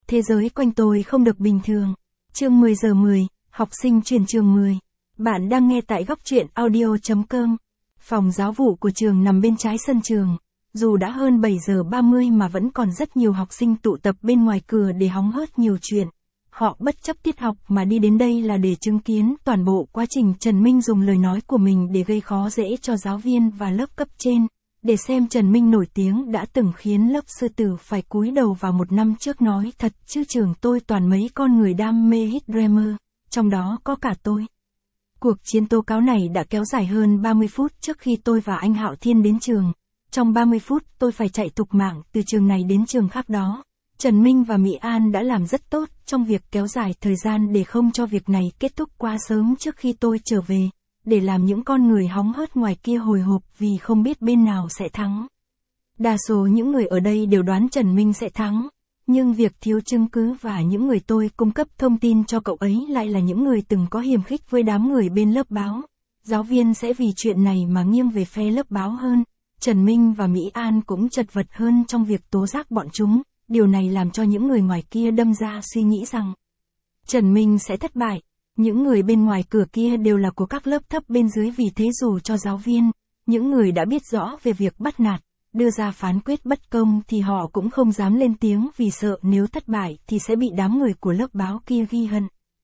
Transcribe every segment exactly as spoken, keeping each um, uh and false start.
Thế giới quanh tôi không được bình thường. Chương mười giờ mười, học sinh chuyển trường mười. Bạn đang nghe tại góc truyện audio chấm com. Phòng giáo vụ của trường nằm bên trái sân trường. Dù đã hơn bảy giờ ba mươi mà vẫn còn rất nhiều học sinh tụ tập bên ngoài cửa để hóng hớt nhiều chuyện. Họ bất chấp tiết học mà đi đến đây là để chứng kiến toàn bộ quá trình Trần Minh dùng lời nói của mình để gây khó dễ cho giáo viên và lớp cấp trên. Để xem Trần Minh nổi tiếng đã từng khiến lớp sư tử phải cúi đầu vào một năm trước. Nói thật chứ trường tôi toàn mấy con người đam mê hit dreamer, trong đó có cả tôi. Cuộc chiến tố cáo này đã kéo dài hơn ba mươi phút trước khi tôi và anh Hạo Thiên đến trường. Trong ba mươi phút tôi phải chạy thục mạng từ trường này đến trường khác đó. Trần Minh và Mỹ An đã làm rất tốt trong việc kéo dài thời gian để không cho việc này kết thúc quá sớm trước khi tôi trở về, để làm những con người hóng hớt ngoài kia hồi hộp vì không biết bên nào sẽ thắng. Đa số những người ở đây đều đoán Trần Minh sẽ thắng, nhưng việc thiếu chứng cứ và những người tôi cung cấp thông tin cho cậu ấy lại là những người từng có hiềm khích với đám người bên lớp báo. Giáo viên sẽ vì chuyện này mà nghiêng về phe lớp báo hơn. Trần Minh và Mỹ An cũng chật vật hơn trong việc tố giác bọn chúng. Điều này làm cho những người ngoài kia đâm ra suy nghĩ rằng Trần Minh sẽ thất bại. Những người bên ngoài cửa kia đều là của các lớp thấp bên dưới, vì thế dù cho giáo viên, những người đã biết rõ về việc bắt nạt, đưa ra phán quyết bất công thì họ cũng không dám lên tiếng vì sợ nếu thất bại thì sẽ bị đám người của lớp báo kia ghi hận.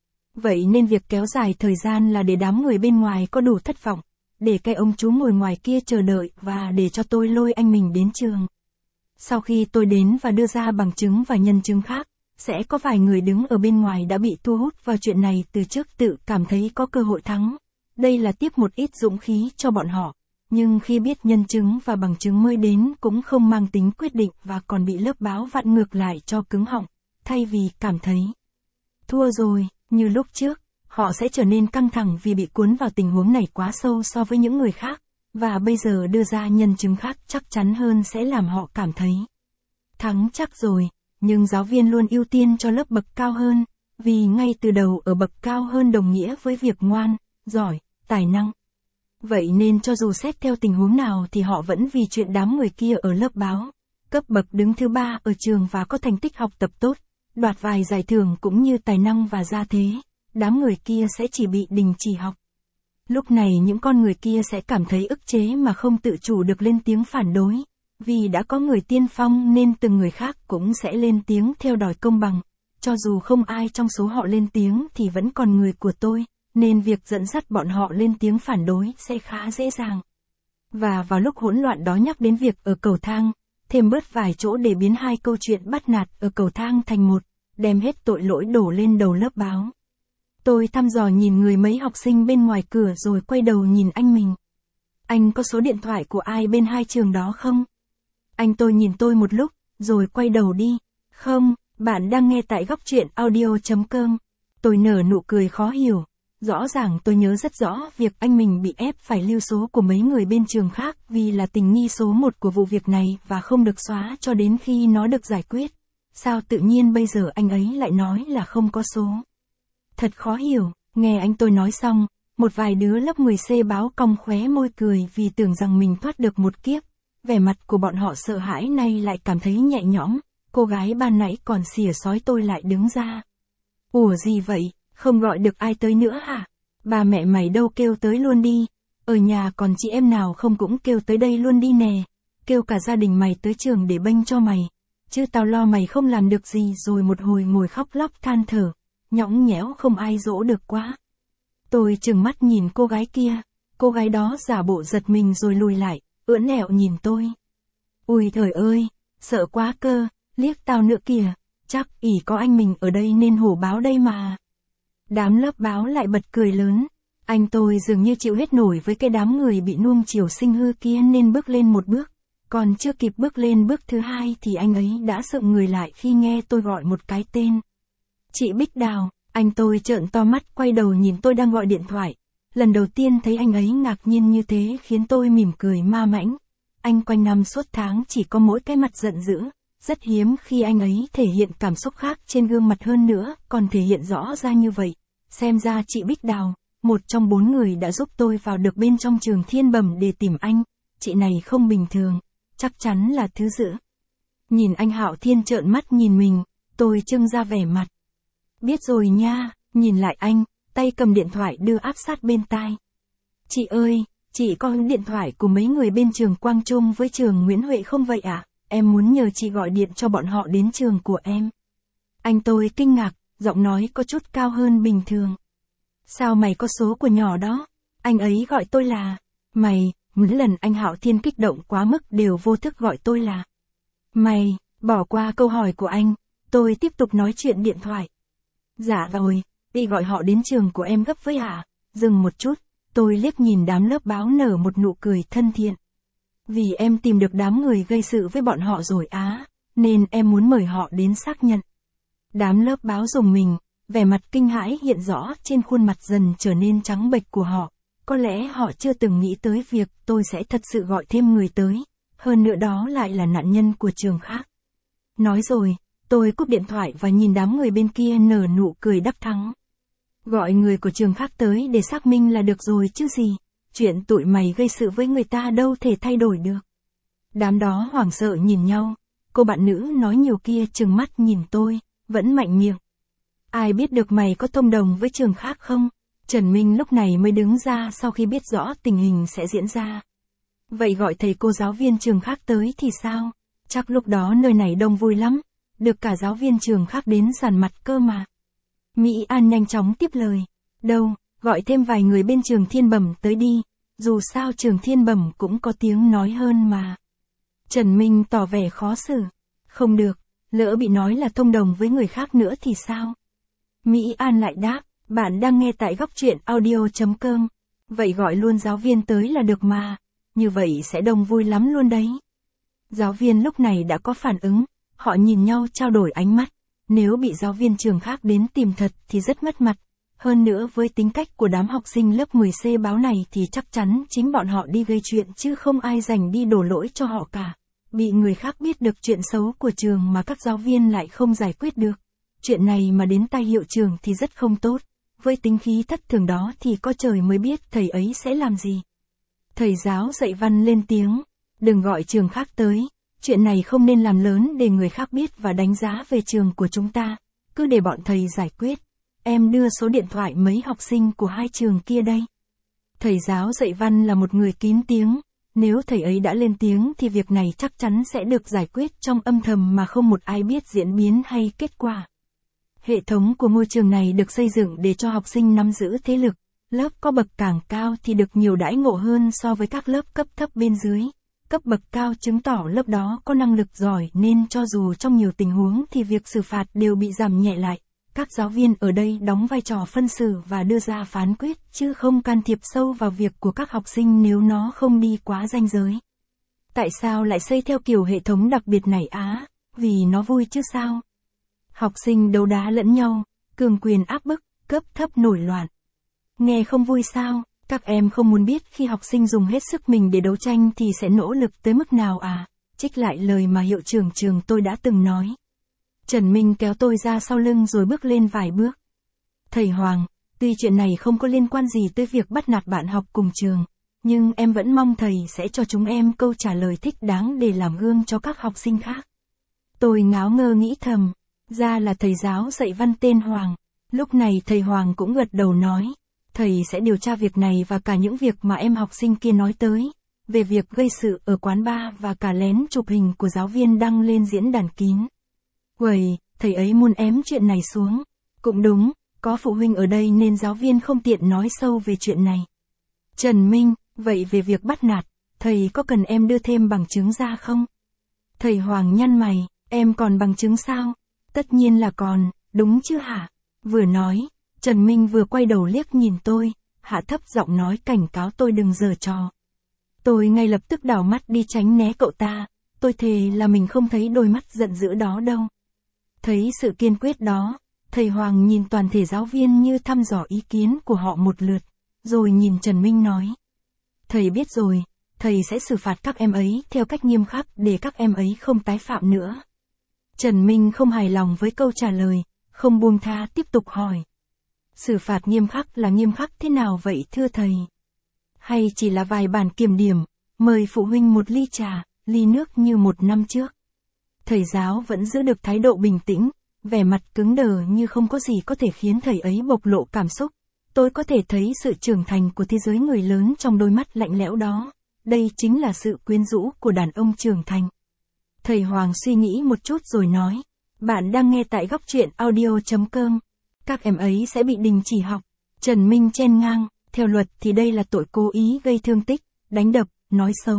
Vậy nên việc kéo dài thời gian là để đám người bên ngoài có đủ thất vọng, để cái ông chú ngồi ngoài kia chờ đợi và để cho tôi lôi anh mình đến trường. Sau khi tôi đến và đưa ra bằng chứng và nhân chứng khác, sẽ có vài người đứng ở bên ngoài đã bị thu hút vào chuyện này từ trước, tự cảm thấy có cơ hội thắng. Đây là tiếp một ít dũng khí cho bọn họ, nhưng khi biết nhân chứng và bằng chứng mới đến cũng không mang tính quyết định và còn bị lớp báo vặn ngược lại cho cứng họng, thay vì cảm thấy thua rồi, như lúc trước, họ sẽ trở nên căng thẳng vì bị cuốn vào tình huống này quá sâu so với những người khác. Và bây giờ đưa ra nhân chứng khác chắc chắn hơn sẽ làm họ cảm thấy thắng chắc rồi, nhưng giáo viên luôn ưu tiên cho lớp bậc cao hơn, vì ngay từ đầu ở bậc cao hơn đồng nghĩa với việc ngoan, giỏi, tài năng. Vậy nên cho dù xét theo tình huống nào thì họ vẫn vì chuyện đám người kia ở lớp báo, cấp bậc đứng thứ ba ở trường và có thành tích học tập tốt, đoạt vài giải thưởng cũng như tài năng và gia thế, đám người kia sẽ chỉ bị đình chỉ học. Lúc này những con người kia sẽ cảm thấy ức chế mà không tự chủ được lên tiếng phản đối, vì đã có người tiên phong nên từng người khác cũng sẽ lên tiếng theo đòi công bằng. Cho dù không ai trong số họ lên tiếng thì vẫn còn người của tôi, nên việc dẫn dắt bọn họ lên tiếng phản đối sẽ khá dễ dàng. Và vào lúc hỗn loạn đó nhắc đến việc ở cầu thang, thêm bớt vài chỗ để biến hai câu chuyện bắt nạt ở cầu thang thành một, đem hết tội lỗi đổ lên đầu lớp báo. Tôi thăm dò nhìn người mấy học sinh bên ngoài cửa rồi quay đầu nhìn anh mình. Anh có số điện thoại của ai bên hai trường đó không? Anh tôi nhìn tôi một lúc, rồi quay đầu đi. Không, bạn đang nghe tại góc truyện audio chấm com. Tôi nở nụ cười khó hiểu. Rõ ràng tôi nhớ rất rõ việc anh mình bị ép phải lưu số của mấy người bên trường khác vì là tình nghi số một của vụ việc này và không được xóa cho đến khi nó được giải quyết. Sao tự nhiên bây giờ anh ấy lại nói là không có số? Thật khó hiểu. Nghe anh tôi nói xong, một vài đứa lớp mười C báo cong khóe môi cười vì tưởng rằng mình thoát được một kiếp. Vẻ mặt của bọn họ sợ hãi nay lại cảm thấy nhẹ nhõm. Cô gái ban nãy còn xỉa xói tôi lại đứng ra. Ủa gì vậy, không gọi được ai tới nữa hả? Ba mẹ mày đâu, kêu tới luôn đi. Ở nhà còn chị em nào không cũng kêu tới đây luôn đi nè. Kêu cả gia đình mày tới trường để bênh cho mày. Chứ tao lo mày không làm được gì. Rồi một hồi ngồi khóc lóc than thở. Nhõng nhẽo không ai dỗ được quá. Tôi trừng mắt nhìn cô gái kia. Cô gái đó giả bộ giật mình rồi lùi lại, ưỡn ẹo nhìn tôi. Ui trời ơi, sợ quá cơ, liếc tao nữa kìa, chắc ỷ có anh mình ở đây nên hổ báo đây mà. Đám lớp báo lại bật cười lớn. Anh tôi dường như chịu hết nổi với cái đám người bị nuông chiều sinh hư kia nên bước lên một bước. Còn chưa kịp bước lên bước thứ hai thì anh ấy đã sượng người lại khi nghe tôi gọi một cái tên. Chị Bích Đào. Anh tôi trợn to mắt quay đầu nhìn tôi đang gọi điện thoại. Lần đầu tiên thấy anh ấy ngạc nhiên như thế khiến tôi mỉm cười ma mãnh. Anh quanh năm suốt tháng chỉ có mỗi cái mặt giận dữ. Rất hiếm khi anh ấy thể hiện cảm xúc khác trên gương mặt, hơn nữa còn thể hiện rõ ra như vậy. Xem ra chị Bích Đào, một trong bốn người đã giúp tôi vào được bên trong trường Thiên Bẩm để tìm anh. Chị này không bình thường, chắc chắn là thứ dữ. Nhìn anh Hạo Thiên trợn mắt nhìn mình, Tôi trưng ra vẻ mặt. Biết rồi nha, nhìn lại anh, tay cầm điện thoại đưa áp sát bên tai. Chị ơi, chị có điện thoại của mấy người bên trường Quang Trung với trường Nguyễn Huệ không vậy ạ? À? Em muốn nhờ chị gọi điện cho bọn họ đến trường của em. Anh tôi kinh ngạc, giọng nói có chút cao hơn bình thường. Sao mày có số của nhỏ đó? Anh ấy gọi tôi là... Mày, mỗi lần anh Hạo Thiên kích động quá mức đều vô thức gọi tôi là... Mày, bỏ qua câu hỏi của anh, tôi tiếp tục nói chuyện điện thoại. Dạ rồi, đi gọi họ đến trường của em gấp với ạ. Dừng một chút, tôi liếc nhìn đám lớp báo nở một nụ cười thân thiện. Vì em tìm được đám người gây sự với bọn họ rồi á, nên em muốn mời họ đến xác nhận. Đám lớp báo rùng mình, vẻ mặt kinh hãi hiện rõ trên khuôn mặt dần trở nên trắng bệch của họ. Có lẽ họ chưa từng nghĩ tới việc tôi sẽ thật sự gọi thêm người tới, hơn nữa đó lại là nạn nhân của trường khác. Nói rồi, tôi cúp điện thoại và nhìn đám người bên kia nở nụ cười đắc thắng. Gọi người của trường khác tới để xác minh là được rồi chứ gì, chuyện tụi mày gây sự với người ta đâu thể thay đổi được. Đám đó hoảng sợ nhìn nhau, cô bạn nữ nói nhiều kia trừng mắt nhìn tôi, vẫn mạnh miệng. Ai biết được mày có thông đồng với trường khác không? Trần Minh lúc này mới đứng ra sau khi biết rõ tình hình sẽ diễn ra. Vậy gọi thầy cô giáo viên trường khác tới thì sao? Chắc lúc đó nơi này đông vui lắm, được cả giáo viên trường khác đến sàn mặt cơ mà. Mỹ An nhanh chóng tiếp lời. Đâu, gọi thêm vài người bên trường Thiên Bẩm tới đi, dù sao trường Thiên Bẩm cũng có tiếng nói hơn mà. Trần Minh tỏ vẻ khó xử. Không được, lỡ bị nói là thông đồng với người khác nữa thì sao? Mỹ An lại đáp, bạn đang nghe tại góc truyện audio chấm com. Vậy gọi luôn giáo viên tới là được mà, như vậy sẽ đông vui lắm luôn đấy. Giáo viên lúc này đã có phản ứng, họ nhìn nhau trao đổi ánh mắt. Nếu bị giáo viên trường khác đến tìm thật thì rất mất mặt. Hơn nữa với tính cách của đám học sinh lớp mười C báo này thì chắc chắn chính bọn họ đi gây chuyện chứ không ai dành đi đổ lỗi cho họ cả. Bị người khác biết được chuyện xấu của trường mà các giáo viên lại không giải quyết được. Chuyện này mà đến tai hiệu trưởng thì rất không tốt. Với tính khí thất thường đó thì có trời mới biết thầy ấy sẽ làm gì. Thầy giáo dạy văn lên tiếng. Đừng gọi trường khác tới. Chuyện này không nên làm lớn để người khác biết và đánh giá về trường của chúng ta. Cứ để bọn thầy giải quyết. Em đưa số điện thoại mấy học sinh của hai trường kia đây. Thầy giáo dạy văn là một người kín tiếng. Nếu thầy ấy đã lên tiếng thì việc này chắc chắn sẽ được giải quyết trong âm thầm mà không một ai biết diễn biến hay kết quả. Hệ thống của ngôi trường này được xây dựng để cho học sinh nắm giữ thế lực. Lớp có bậc càng cao thì được nhiều đãi ngộ hơn so với các lớp cấp thấp bên dưới. Cấp bậc cao chứng tỏ lớp đó có năng lực giỏi nên cho dù trong nhiều tình huống thì việc xử phạt đều bị giảm nhẹ lại. Các giáo viên ở đây đóng vai trò phân xử và đưa ra phán quyết chứ không can thiệp sâu vào việc của các học sinh nếu nó không đi quá ranh giới. Tại sao lại xây theo kiểu hệ thống đặc biệt này á? Vì nó vui chứ sao? Học sinh đấu đá lẫn nhau, cường quyền áp bức, cấp thấp nổi loạn. Nghe không vui sao? Các em không muốn biết khi học sinh dùng hết sức mình để đấu tranh thì sẽ nỗ lực tới mức nào à? Trích lại lời mà hiệu trưởng trường tôi đã từng nói. Trần Minh kéo tôi ra sau lưng rồi bước lên vài bước. Thầy Hoàng, tuy chuyện này không có liên quan gì tới việc bắt nạt bạn học cùng trường, nhưng em vẫn mong thầy sẽ cho chúng em câu trả lời thích đáng để làm gương cho các học sinh khác. Tôi ngáo ngơ nghĩ thầm, ra là thầy giáo dạy văn tên Hoàng. Lúc này thầy Hoàng cũng gật đầu nói, thầy sẽ điều tra việc này và cả những việc mà em học sinh kia nói tới, về việc gây sự ở quán bar và cả lén chụp hình của giáo viên đăng lên diễn đàn kín. Uầy, thầy ấy muốn ém chuyện này xuống. Cũng đúng, có phụ huynh ở đây nên giáo viên không tiện nói sâu về chuyện này. Trần Minh, vậy về việc bắt nạt, thầy có cần em đưa thêm bằng chứng ra không? Thầy Hoàng nhăn mày, em còn bằng chứng sao? Tất nhiên là còn, đúng chứ hả? Vừa nói, Trần Minh vừa quay đầu liếc nhìn tôi, hạ thấp giọng nói cảnh cáo tôi đừng giở trò. Tôi ngay lập tức đảo mắt đi tránh né cậu ta, tôi thề là mình không thấy đôi mắt giận dữ đó đâu. Thấy sự kiên quyết đó, thầy Hoàng nhìn toàn thể giáo viên như thăm dò ý kiến của họ một lượt, rồi nhìn Trần Minh nói. Thầy biết rồi, thầy sẽ xử phạt các em ấy theo cách nghiêm khắc để các em ấy không tái phạm nữa. Trần Minh không hài lòng với câu trả lời, không buông tha tiếp tục hỏi. Xử phạt nghiêm khắc là nghiêm khắc thế nào vậy thưa thầy? Hay chỉ là vài bản kiểm điểm, mời phụ huynh một ly trà, ly nước như một năm trước? Thầy giáo vẫn giữ được thái độ bình tĩnh, vẻ mặt cứng đờ như không có gì có thể khiến thầy ấy bộc lộ cảm xúc. Tôi có thể thấy sự trưởng thành của thế giới người lớn trong đôi mắt lạnh lẽo đó. Đây chính là sự quyến rũ của đàn ông trưởng thành. Thầy Hoàng suy nghĩ một chút rồi nói. Bạn đang nghe tại góc truyện audio chấm com. Các em ấy sẽ bị đình chỉ học. Trần Minh chen ngang. Theo luật thì đây là tội cố ý gây thương tích, đánh đập, nói xấu.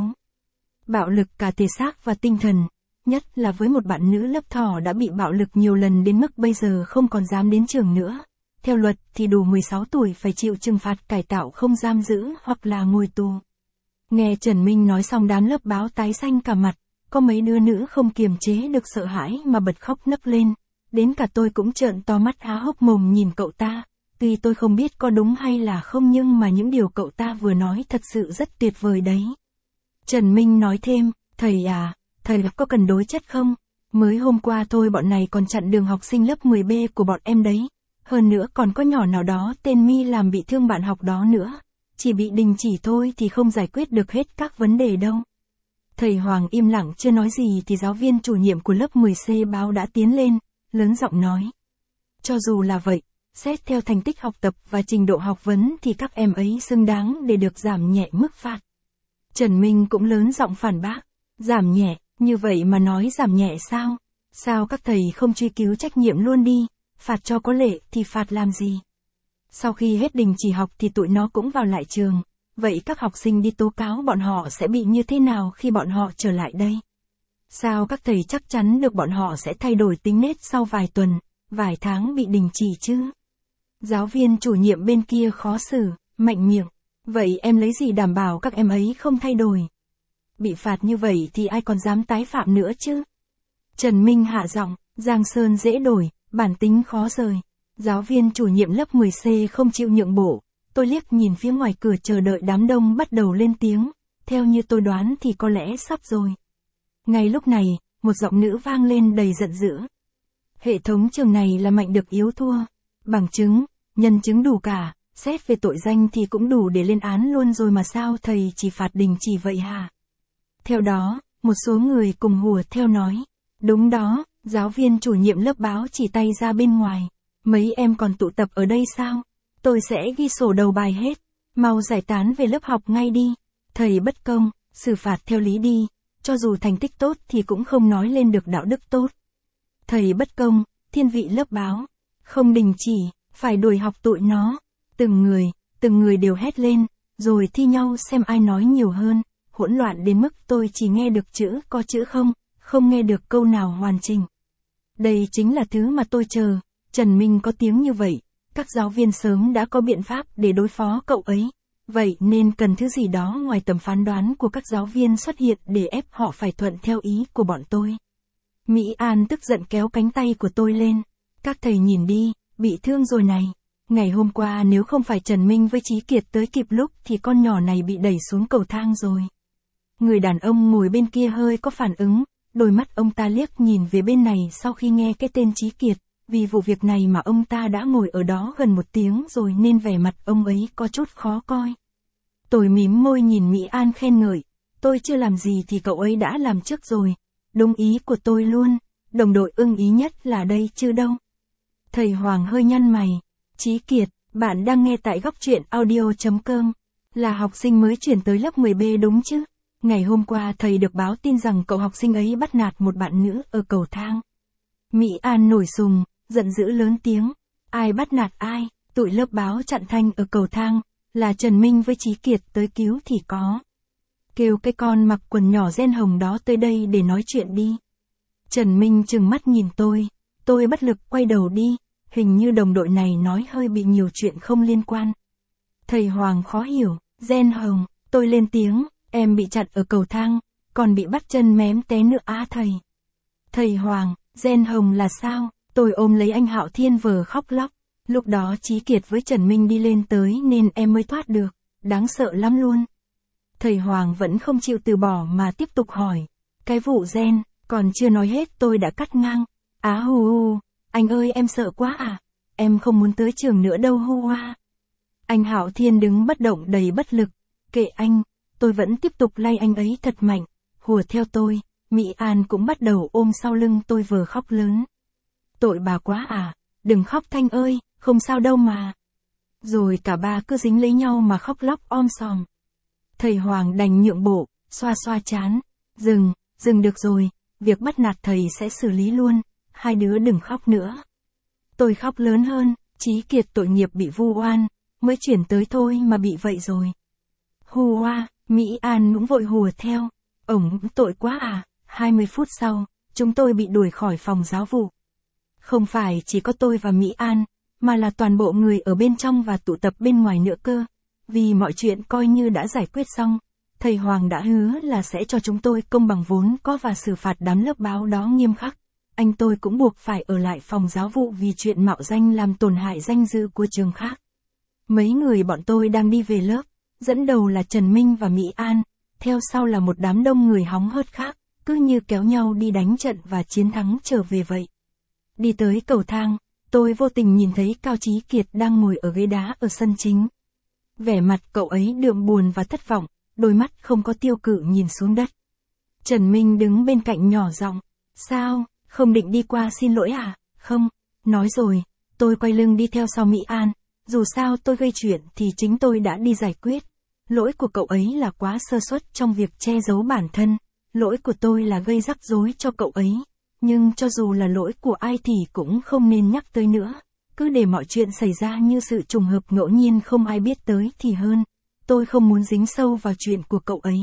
Bạo lực cả thể xác và tinh thần. Nhất là với một bạn nữ lớp thỏ đã bị bạo lực nhiều lần đến mức bây giờ không còn dám đến trường nữa. Theo luật thì đủ mười sáu tuổi phải chịu trừng phạt cải tạo không giam giữ hoặc là ngồi tù. Nghe Trần Minh nói xong đám lớp báo tái xanh cả mặt, có mấy đứa nữ không kiềm chế được sợ hãi mà bật khóc nấc lên. Đến cả tôi cũng trợn to mắt há hốc mồm nhìn cậu ta. Tuy tôi không biết có đúng hay là không nhưng mà những điều cậu ta vừa nói thật sự rất tuyệt vời đấy. Trần Minh nói thêm, thầy à, thầy có cần đối chất không? Mới hôm qua thôi bọn này còn chặn đường học sinh lớp mười B của bọn em đấy. Hơn nữa còn có nhỏ nào đó tên My làm bị thương bạn học đó nữa. Chỉ bị đình chỉ thôi thì không giải quyết được hết các vấn đề đâu. Thầy Hoàng im lặng chưa nói gì thì giáo viên chủ nhiệm của lớp mười C báo đã tiến lên, lớn giọng nói. Cho dù là vậy, xét theo thành tích học tập và trình độ học vấn thì các em ấy xứng đáng để được giảm nhẹ mức phạt. Trần Minh cũng lớn giọng phản bác. Giảm nhẹ, như vậy mà nói giảm nhẹ sao? Sao các thầy không truy cứu trách nhiệm luôn đi, phạt cho có lệ thì phạt làm gì? Sau khi hết đình chỉ học thì tụi nó cũng vào lại trường. Vậy các học sinh đi tố cáo bọn họ sẽ bị như thế nào khi bọn họ trở lại đây? Sao các thầy chắc chắn được bọn họ sẽ thay đổi tính nết sau vài tuần, vài tháng bị đình chỉ chứ? Giáo viên chủ nhiệm bên kia khó xử, mạnh miệng. Vậy em lấy gì đảm bảo các em ấy không thay đổi? Bị phạt như vậy thì ai còn dám tái phạm nữa chứ? Trần Minh hạ giọng, Giang Sơn dễ đổi, bản tính khó rời. Giáo viên chủ nhiệm lớp mười C không chịu nhượng bộ. Tôi liếc nhìn phía ngoài cửa chờ đợi đám đông bắt đầu lên tiếng. Theo như tôi đoán thì có lẽ sắp rồi. Ngay lúc này, một giọng nữ vang lên đầy giận dữ. Hệ thống trường này là mạnh được yếu thua. Bằng chứng, nhân chứng đủ cả, xét về tội danh thì cũng đủ để lên án luôn rồi mà sao thầy chỉ phạt đình chỉ vậy hả? Theo đó, một số người cùng hùa theo nói. Đúng đó, giáo viên chủ nhiệm lớp báo chỉ tay ra bên ngoài. Mấy em còn tụ tập ở đây sao? Tôi sẽ ghi sổ đầu bài hết. Mau giải tán về lớp học ngay đi. Thầy bất công, xử phạt theo lý đi. Cho dù thành tích tốt thì cũng không nói lên được đạo đức tốt. Thầy bất công, thiên vị lớp báo. Không đình chỉ, phải đuổi học tụi nó. Từng người, từng người đều hét lên, rồi thi nhau xem ai nói nhiều hơn. Hỗn loạn đến mức tôi chỉ nghe được chữ có chữ không, không nghe được câu nào hoàn chỉnh. Đây chính là thứ mà tôi chờ. Trần Minh có tiếng như vậy, các giáo viên sớm đã có biện pháp để đối phó cậu ấy. Vậy nên cần thứ gì đó ngoài tầm phán đoán của các giáo viên xuất hiện để ép họ phải thuận theo ý của bọn tôi. Mỹ An tức giận kéo cánh tay của tôi lên. Các thầy nhìn đi, bị thương rồi này. Ngày hôm qua nếu không phải Trần Minh với Chí Kiệt tới kịp lúc thì con nhỏ này bị đẩy xuống cầu thang rồi. Người đàn ông ngồi bên kia hơi có phản ứng, đôi mắt ông ta liếc nhìn về bên này sau khi nghe cái tên Chí Kiệt. Vì vụ việc này mà ông ta đã ngồi ở đó gần một tiếng rồi nên vẻ mặt ông ấy có chút khó coi. Tôi mím môi nhìn Mỹ An khen ngợi. Tôi chưa làm gì thì cậu ấy đã làm trước rồi. Đúng ý của tôi luôn. Đồng đội ưng ý nhất là đây chứ đâu. Thầy Hoàng hơi nhăn mày. Chí Kiệt, bạn đang nghe tại góc truyện audio chấm com. Là học sinh mới chuyển tới lớp mười B đúng chứ? Ngày hôm qua thầy được báo tin rằng cậu học sinh ấy bắt nạt một bạn nữ ở cầu thang. Mỹ An nổi sùng, giận dữ lớn tiếng. Ai bắt nạt ai? Tụi lớp báo chặn thanh ở cầu thang, là Trần Minh với Chí Kiệt tới cứu thì có. Kêu cái con mặc quần nhỏ ren hồng đó tới đây để nói chuyện đi. Trần Minh trừng mắt nhìn tôi, tôi bất lực quay đầu đi, hình như đồng đội này nói hơi bị nhiều chuyện không liên quan. Thầy Hoàng khó hiểu, ren hồng, tôi lên tiếng, em bị chặn ở cầu thang, còn bị bắt chân mém té nữa á thầy. Thầy Hoàng, ren hồng là sao? Tôi ôm lấy anh Hạo Thiên vờ khóc lóc. Lúc đó Chí Kiệt với Trần Minh đi lên tới nên em mới thoát được. Đáng sợ lắm luôn. Thầy Hoàng vẫn không chịu từ bỏ mà tiếp tục hỏi. Cái vụ gen, còn chưa nói hết tôi đã cắt ngang. Á hù hù, anh ơi em sợ quá à. Em không muốn tới trường nữa đâu hu hoa. Anh Hạo Thiên đứng bất động đầy bất lực. Kệ anh, tôi vẫn tiếp tục lay anh ấy thật mạnh. Hùa theo tôi, Mỹ An cũng bắt đầu ôm sau lưng tôi vờ khóc lớn. tội bà quá à, đừng khóc Thanh ơi, không sao đâu mà. Rồi cả ba cứ dính lấy nhau mà khóc lóc om sòm. Thầy Hoàng đành nhượng bộ, xoa xoa chán. Dừng, dừng được rồi, việc bắt nạt thầy sẽ xử lý luôn, hai đứa đừng khóc nữa. Tôi khóc lớn hơn, Chí Kiệt tội nghiệp bị vu oan, mới chuyển tới thôi mà bị vậy rồi. Hù oa, Mỹ An cũng vội hùa theo. Ổng tội quá à, hai mươi phút sau, chúng tôi bị đuổi khỏi phòng giáo vụ. Không phải chỉ có tôi và Mỹ An, mà là toàn bộ người ở bên trong và tụ tập bên ngoài nữa cơ. Vì mọi chuyện coi như đã giải quyết xong, thầy Hoàng đã hứa là sẽ cho chúng tôi công bằng vốn có và xử phạt đám lớp báo đó nghiêm khắc. Anh tôi cũng buộc phải ở lại phòng giáo vụ vì chuyện mạo danh làm tổn hại danh dự của trường khác. Mấy người bọn tôi đang đi về lớp, dẫn đầu là Trần Minh và Mỹ An, theo sau là một đám đông người hóng hớt khác, cứ như kéo nhau đi đánh trận và chiến thắng trở về vậy. Đi tới cầu thang, tôi vô tình nhìn thấy Cao Chí Kiệt đang ngồi ở ghế đá ở sân chính. Vẻ mặt cậu ấy đượm buồn và thất vọng, đôi mắt không có tiêu cự nhìn xuống đất. Trần Minh đứng bên cạnh nhỏ giọng, sao, không định đi qua xin lỗi à? Không, nói rồi, tôi quay lưng đi theo sau Mỹ An, dù sao tôi gây chuyện thì chính tôi đã đi giải quyết. Lỗi của cậu ấy là quá sơ suất trong việc che giấu bản thân, lỗi của tôi là gây rắc rối cho cậu ấy. Nhưng cho dù là lỗi của ai thì cũng không nên nhắc tới nữa, cứ để mọi chuyện xảy ra như sự trùng hợp ngẫu nhiên không ai biết tới thì hơn. Tôi không muốn dính sâu vào chuyện của cậu ấy.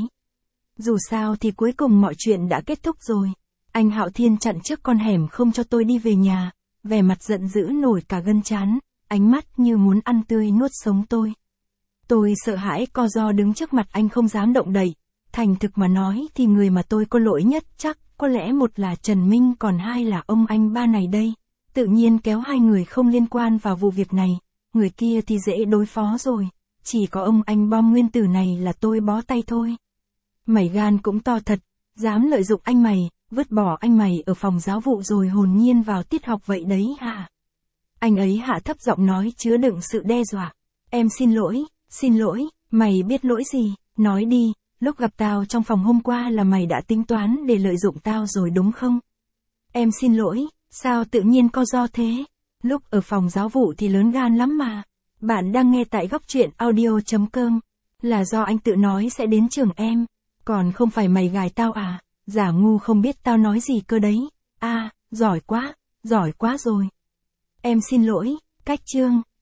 Dù sao thì cuối cùng mọi chuyện đã kết thúc rồi. Anh Hạo Thiên chặn trước con hẻm không cho tôi đi về nhà, vẻ mặt giận dữ nổi cả gân trán, ánh mắt như muốn ăn tươi nuốt sống tôi. Tôi sợ hãi co ro đứng trước mặt anh không dám động đậy. Thành thực mà nói thì người mà tôi có lỗi nhất chắc có lẽ một là Trần Minh còn hai là ông anh ba này đây. Tự nhiên kéo hai người không liên quan vào vụ việc này, người kia thì dễ đối phó rồi. Chỉ có ông anh bom nguyên tử này là tôi bó tay thôi. Mày gan cũng to thật, dám lợi dụng anh mày, vứt bỏ anh mày ở phòng giáo vụ rồi hồn nhiên vào tiết học vậy đấy hả? Anh ấy hạ thấp giọng nói chứa đựng sự đe dọa. Em xin lỗi, xin lỗi, mày biết lỗi gì, nói đi, lúc gặp tao trong phòng hôm qua là mày đã tính toán để lợi dụng tao rồi đúng không? Em xin lỗi, sao tự nhiên co ro thế? Lúc ở phòng giáo vụ thì lớn gan lắm mà. Bạn đang nghe tại góc truyện audio chấm com, là do anh tự nói sẽ đến trường em, còn không phải mày gài tao à, giả ngu không biết tao nói gì cơ đấy. À, giỏi quá, giỏi quá rồi. Em xin lỗi, cách chương.